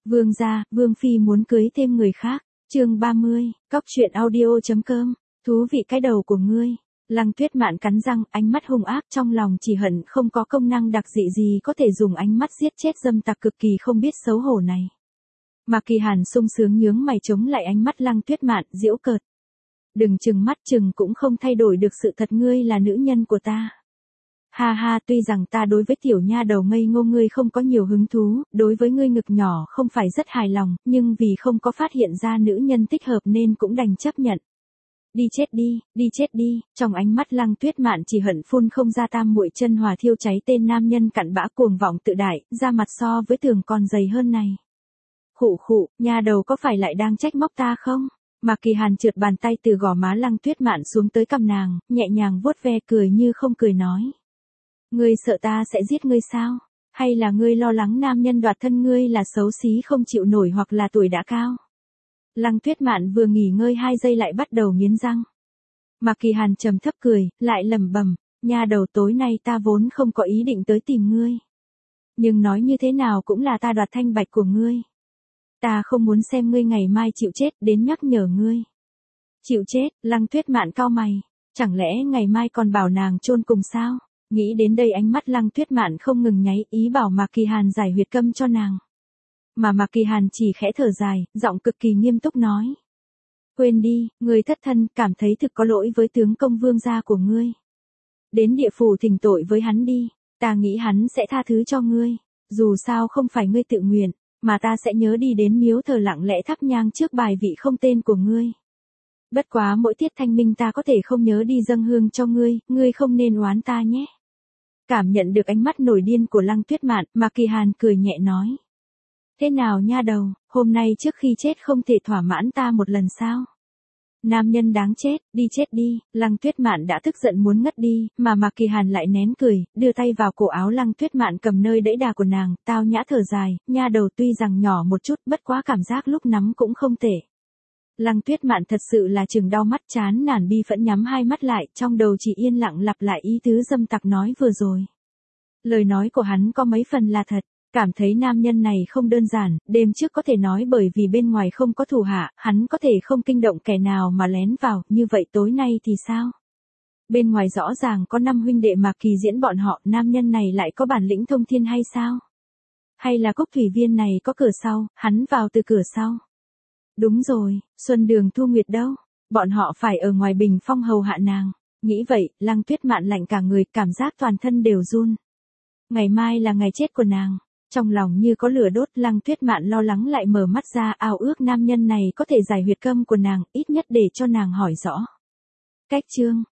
Vương gia, Vương Phi muốn cưới thêm người khác. Chương 30, cóc truyện audio.com, thú vị cái đầu của ngươi. Lăng Tuyết Mạn cắn răng, ánh mắt hung ác, trong lòng chỉ hận không có công năng đặc dị gì có thể dùng ánh mắt giết chết dâm tặc cực kỳ không biết xấu hổ này. Mạc Kỳ Hàn sung sướng nhướng mày chống lại ánh mắt Lăng Tuyết Mạn, giễu cợt. Đừng chừng mắt chừng cũng không thay đổi được sự thật, ngươi là nữ nhân của ta. Ha ha, tuy rằng ta đối với tiểu nha đầu ngây ngô ngươi không có nhiều hứng thú, đối với ngươi ngực nhỏ không phải rất hài lòng, nhưng vì không có phát hiện ra nữ nhân thích hợp nên cũng đành chấp nhận. Đi chết đi, trong ánh mắt Lăng Tuyết Mạn chỉ hận phun không ra tam muội chân hỏa thiêu cháy tên nam nhân cặn bã cuồng vọng tự đại, da mặt so với tường còn dày hơn này. Khụ, nha đầu có phải lại đang trách móc ta không? Mạc Kỳ Hàn trượt bàn tay từ gò má Lăng Tuyết Mạn xuống tới cằm nàng, nhẹ nhàng vuốt ve, cười như không cười nói. Ngươi sợ ta sẽ giết ngươi sao? Hay là ngươi lo lắng nam nhân đoạt thân ngươi là xấu xí không chịu nổi hoặc là tuổi đã cao? Lăng Tuyết Mạn vừa nghỉ ngơi 2 giây lại bắt đầu nghiến răng. Mạc Kỳ Hàn trầm thấp cười, lại lẩm bẩm, nha đầu tối nay ta vốn không có ý định tới tìm ngươi. Nhưng nói như thế nào cũng là ta đoạt thanh bạch của ngươi. Ta không muốn xem ngươi ngày mai chịu chết đến nhắc nhở ngươi. Chịu chết, Lăng Tuyết Mạn cau mày, chẳng lẽ ngày mai còn bảo nàng chôn cùng sao? Nghĩ đến đây ánh mắt Lăng Tuyết Mạn không ngừng nháy, ý bảo Mạc Kỳ Hàn giải huyệt câm cho nàng. Mà Mạc Kỳ Hàn chỉ khẽ thở dài, giọng cực kỳ nghiêm túc nói. Quên đi, ngươi thất thân, cảm thấy thực có lỗi với tướng công vương gia của ngươi. Đến địa phủ thỉnh tội với hắn đi, ta nghĩ hắn sẽ tha thứ cho ngươi, dù sao không phải ngươi tự nguyện, mà ta sẽ nhớ đi đến miếu thờ lặng lẽ thắp nhang trước bài vị không tên của ngươi. Bất quá mỗi tiết thanh minh ta có thể không nhớ đi dâng hương cho ngươi, ngươi không nên oán ta nhé. Cảm nhận được ánh mắt nổi điên của Lăng Tuyết Mạn, Mạc Kỳ Hàn cười nhẹ nói. Thế nào nha đầu, hôm nay trước khi chết không thể thỏa mãn ta một lần sao? Nam nhân đáng chết, đi chết đi, Lăng Tuyết Mạn đã tức giận muốn ngất đi, mà Mạc Kỳ Hàn lại nén cười, đưa tay vào cổ áo Lăng Tuyết Mạn cầm nơi đẫy đà của nàng, tao nhã thở dài, nha đầu tuy rằng nhỏ một chút, bất quá cảm giác lúc nắm cũng không tệ. Lăng Tuyết Mạn thật sự là chừng đau mắt, chán nản bi phẫn nhắm hai mắt lại, trong đầu chỉ yên lặng lặp lại ý tứ dâm tặc nói vừa rồi. Lời nói của hắn có mấy phần là thật, cảm thấy nam nhân này không đơn giản, đêm trước có thể nói bởi vì bên ngoài không có thủ hạ, hắn có thể không kinh động kẻ nào mà lén vào, như vậy tối nay thì sao? Bên ngoài rõ ràng có 5 huynh đệ Mạc Kỳ diễn bọn họ, nam nhân này lại có bản lĩnh thông thiên hay sao? Hay là Cốc Thủy Viên này có cửa sau, hắn vào từ cửa sau? Đúng rồi, Xuân Đường Thu Nguyệt đâu? Bọn họ phải ở ngoài bình phong hầu hạ nàng. Nghĩ vậy, Lăng Tuyết Mạn lạnh cả người, cảm giác toàn thân đều run. Ngày mai là ngày chết của nàng. Trong lòng như có lửa đốt, Lăng Tuyết Mạn lo lắng lại mở mắt ra, ao ước nam nhân này có thể giải huyệt câm của nàng, ít nhất để cho nàng hỏi rõ. Cách chương